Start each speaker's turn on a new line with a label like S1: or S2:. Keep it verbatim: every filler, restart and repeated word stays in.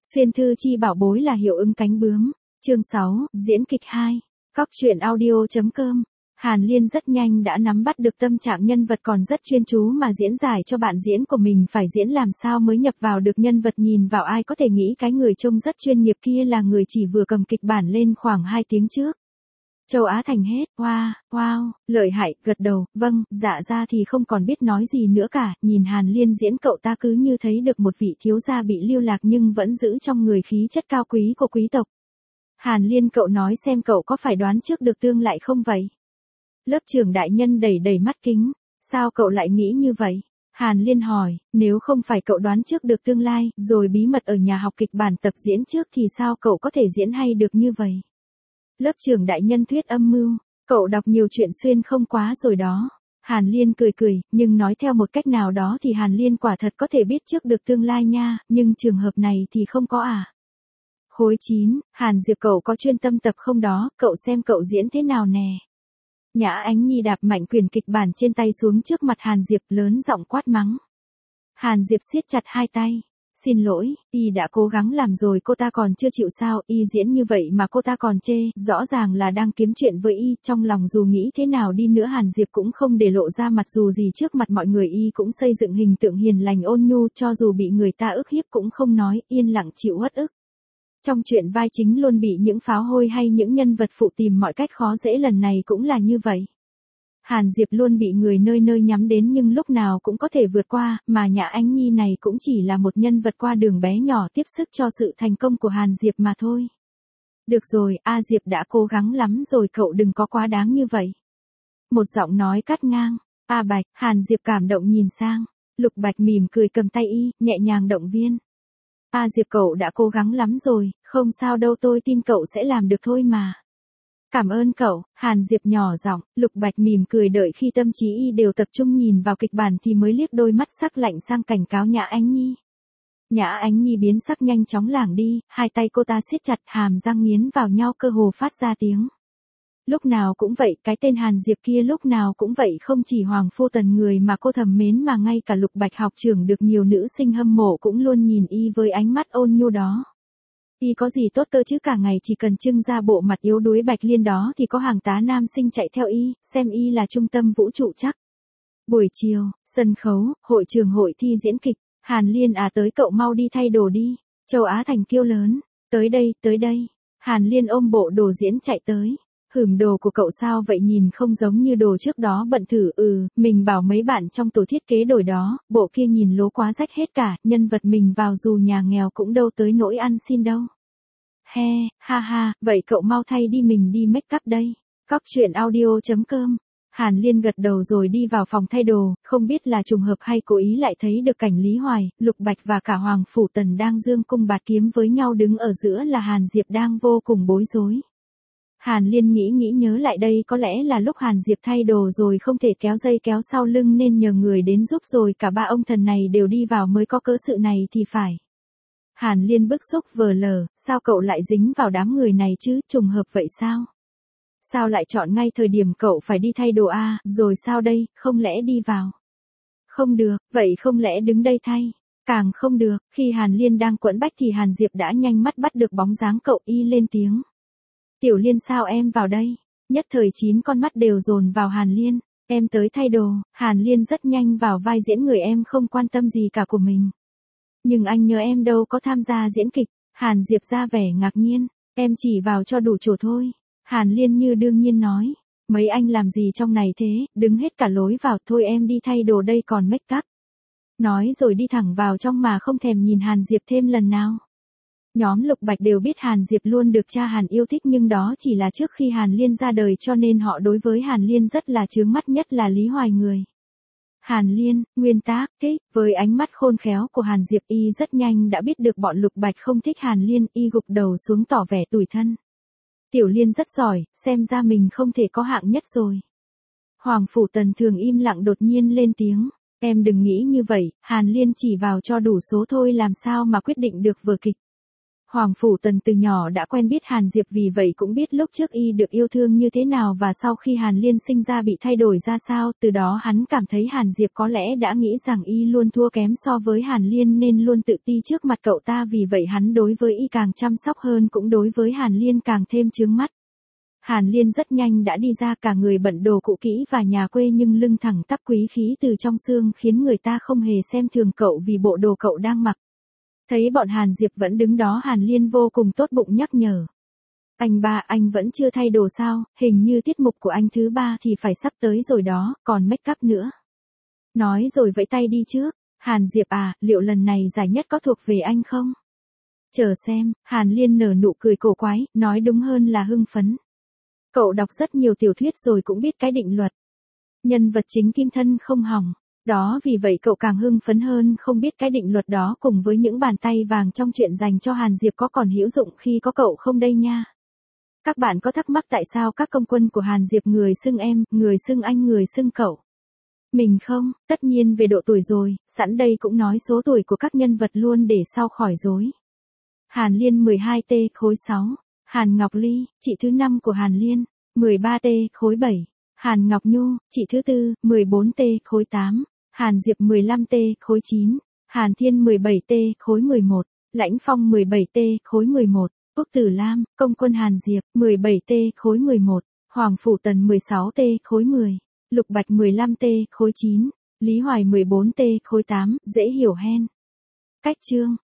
S1: Xuyên thư chi bảo bối là hiệu ứng cánh bướm. Chương sáu, diễn kịch hai. Cóc truyện audio chấm com. Hàn Liên rất nhanh đã nắm bắt được tâm trạng nhân vật, còn rất chuyên chú mà diễn giải cho bạn diễn của mình phải diễn làm sao mới nhập vào được nhân vật. Nhìn vào ai có thể nghĩ cái người trông rất chuyên nghiệp kia là người chỉ vừa cầm kịch bản lên khoảng hai tiếng trước. Châu Á Thành hết, wow, wow, lợi hại, gật đầu, vâng, dạ ra thì không còn biết nói gì nữa cả. Nhìn Hàn Liên diễn, cậu ta cứ như thấy được một vị thiếu gia bị lưu lạc nhưng vẫn giữ trong người khí chất cao quý của quý tộc. Hàn Liên, cậu nói xem cậu có phải đoán trước được tương lai không vậy? Lớp trưởng đại nhân đầy đầy mắt kính, sao cậu lại nghĩ như vậy? Hàn Liên hỏi, nếu không phải cậu đoán trước được tương lai, rồi bí mật ở nhà học kịch bản tập diễn trước thì sao cậu có thể diễn hay được như vậy? Lớp trưởng đại nhân thuyết âm mưu, cậu đọc nhiều chuyện xuyên không quá rồi đó. Hàn Liên cười cười, nhưng nói theo một cách nào đó thì Hàn Liên quả thật có thể biết trước được tương lai nha, nhưng trường hợp này thì không có à. Khối chín, Hàn Diệp, cậu có chuyên tâm tập không đó, cậu xem cậu diễn thế nào nè. Nhã Ánh Nhi đạp mạnh quyển kịch bản trên tay xuống trước mặt Hàn Diệp, lớn giọng quát mắng. Hàn Diệp siết chặt hai tay. Xin lỗi, y đã cố gắng làm rồi, cô ta còn chưa chịu sao? Y diễn như vậy mà cô ta còn chê, rõ ràng là đang kiếm chuyện với y. Trong lòng dù nghĩ thế nào đi nữa Hàn Diệp cũng không để lộ ra mặt, dù gì trước mặt mọi người y cũng xây dựng hình tượng hiền lành ôn nhu, cho dù bị người ta ức hiếp cũng không nói, yên lặng chịu uất ức. Trong chuyện vai chính luôn bị những pháo hôi hay những nhân vật phụ tìm mọi cách khó dễ, lần này cũng là như vậy. Hàn Diệp luôn bị người nơi nơi nhắm đến nhưng lúc nào cũng có thể vượt qua, mà Nhã Ánh Nhi này cũng chỉ là một nhân vật qua đường bé nhỏ tiếp sức cho sự thành công của Hàn Diệp mà thôi. Được rồi, A Diệp đã cố gắng lắm rồi, cậu đừng có quá đáng như vậy. Một giọng nói cắt ngang. A Bạch, Hàn Diệp cảm động nhìn sang. Lục Bạch mỉm cười cầm tay y, nhẹ nhàng động viên. A Diệp, cậu đã cố gắng lắm rồi, không sao đâu, tôi tin cậu sẽ làm được thôi mà. Cảm ơn cậu, Hàn Diệp nhỏ giọng. Lục Bạch mỉm cười, đợi khi tâm trí y đều tập trung nhìn vào kịch bản thì mới liếc đôi mắt sắc lạnh sang cảnh cáo Nhã Ánh Nhi. Nhã Ánh Nhi biến sắc nhanh chóng lảng đi, hai tay cô ta siết chặt, hàm răng nghiến vào nhau cơ hồ phát ra tiếng. Lúc nào cũng vậy, cái tên Hàn Diệp kia lúc nào cũng vậy, không chỉ Hoàng Phu Tần người mà cô thầm mến mà ngay cả Lục Bạch học trưởng được nhiều nữ sinh hâm mộ cũng luôn nhìn y với ánh mắt ôn nhu đó. Y có gì tốt cơ chứ, cả ngày chỉ cần trưng ra bộ mặt yếu đuối Bạch Liên đó thì có hàng tá nam sinh chạy theo y, xem y là trung tâm vũ trụ chắc. Buổi chiều, sân khấu, hội trường hội thi diễn kịch. Hàn Liên à, tới cậu mau đi thay đồ đi. Châu Á Thành kêu lớn. Tới đây, tới đây. Hàn Liên ôm bộ đồ diễn chạy tới. Hửm, đồ của cậu sao vậy, nhìn không giống như đồ trước đó, bận thử. Ừ, mình bảo mấy bạn trong tổ thiết kế đổi đó, bộ kia nhìn lố quá rách hết cả, nhân vật mình vào dù nhà nghèo cũng đâu tới nỗi ăn xin đâu. He, ha ha, vậy cậu mau thay đi, mình đi make up đây. Cóc truyện audio chấm com. Hàn Liên gật đầu rồi đi vào phòng thay đồ, không biết là trùng hợp hay cố ý lại thấy được cảnh Lý Hoài, Lục Bạch và cả Hoàng Phủ Tần đang dương cung bạt kiếm với nhau, đứng ở giữa là Hàn Diệp đang vô cùng bối rối. Hàn Liên nghĩ nghĩ nhớ lại đây có lẽ là lúc Hàn Diệp thay đồ rồi không thể kéo dây kéo sau lưng nên nhờ người đến giúp, rồi cả ba ông thần này đều đi vào mới có cớ sự này thì phải. Hàn Liên bức xúc vờ lờ, sao cậu lại dính vào đám người này chứ, trùng hợp vậy sao? Sao lại chọn ngay thời điểm cậu phải đi thay đồ a, rồi sao đây, không lẽ đi vào? Không được, vậy không lẽ đứng đây thay? Càng không được, khi Hàn Liên đang quẫn bách thì Hàn Diệp đã nhanh mắt bắt được bóng dáng cậu, y lên tiếng. Tiểu Liên, sao em vào đây? Nhất thời chín con mắt đều dồn vào Hàn Liên. Em tới thay đồ. Hàn Liên rất nhanh vào vai diễn người em không quan tâm gì cả của mình. Nhưng anh nhớ em đâu có tham gia diễn kịch. Hàn Diệp ra vẻ ngạc nhiên. Em chỉ vào cho đủ chỗ thôi. Hàn Liên như đương nhiên nói. Mấy anh làm gì trong này thế, đứng hết cả lối vào, thôi em đi thay đồ đây còn make up. Nói rồi đi thẳng vào trong mà không thèm nhìn Hàn Diệp thêm lần nào. Nhóm Lục Bạch đều biết Hàn Diệp luôn được cha Hàn yêu thích, nhưng đó chỉ là trước khi Hàn Liên ra đời, cho nên họ đối với Hàn Liên rất là chướng mắt, nhất là Lý Hoài người. Hàn Liên, nguyên tác, thích, với ánh mắt khôn khéo của Hàn Diệp, y rất nhanh đã biết được bọn Lục Bạch không thích Hàn Liên, y gục đầu xuống tỏ vẻ tủi thân. Tiểu Liên rất giỏi, xem ra mình không thể có hạng nhất rồi. Hoàng Phủ Tần thường im lặng đột nhiên lên tiếng. Em đừng nghĩ như vậy, Hàn Liên chỉ vào cho đủ số thôi, làm sao mà quyết định được vở kịch. Hoàng Phủ Tần từ nhỏ đã quen biết Hàn Diệp, vì vậy cũng biết lúc trước y được yêu thương như thế nào và sau khi Hàn Liên sinh ra bị thay đổi ra sao, từ đó hắn cảm thấy Hàn Diệp có lẽ đã nghĩ rằng y luôn thua kém so với Hàn Liên nên luôn tự ti trước mặt cậu ta, vì vậy hắn đối với y càng chăm sóc hơn, cũng đối với Hàn Liên càng thêm chướng mắt. Hàn Liên rất nhanh đã đi ra, cả người bận đồ cũ kỹ và nhà quê nhưng lưng thẳng tắp quý khí từ trong xương khiến người ta không hề xem thường cậu vì bộ đồ cậu đang mặc. Thấy bọn Hàn Diệp vẫn đứng đó, Hàn Liên vô cùng tốt bụng nhắc nhở. Anh ba, anh vẫn chưa thay đồ sao, hình như tiết mục của anh thứ ba thì phải sắp tới rồi đó, còn make up nữa. Nói rồi vẫy tay đi trước. Hàn Diệp à, liệu lần này giải nhất có thuộc về anh không? Chờ xem, Hàn Liên nở nụ cười cổ quái, nói đúng hơn là hưng phấn. Cậu đọc rất nhiều tiểu thuyết rồi cũng biết cái định luật. Nhân vật chính kim thân không hỏng. Đó, vì vậy cậu càng hưng phấn hơn, không biết cái định luật đó cùng với những bàn tay vàng trong chuyện dành cho Hàn Diệp có còn hữu dụng khi có cậu không đây nha. Các bạn có thắc mắc tại sao các công quân của Hàn Diệp người xưng em, người xưng anh, người xưng cậu? Mình không, tất nhiên về độ tuổi rồi, sẵn đây cũng nói số tuổi của các nhân vật luôn để sau khỏi rối. Hàn Liên mười hai T khối sáu, Hàn Ngọc Ly, chị thứ năm của Hàn Liên, mười ba T khối bảy, Hàn Ngọc Nhu, chị thứ tư, mười bốn T khối tám, Hàn Diệp mười lăm T khối chín, Hàn Thiên mười bảy T khối mười một, Lãnh Phong mười bảy T khối mười một, Úc Tử Lam, công quân Hàn Diệp, mười bảy T khối mười một, Hoàng Phủ Tần mười sáu T khối mười, Lục Bạch mười lăm T khối chín, Lý Hoài mười bốn T khối tám, dễ hiểu hen. Cách chương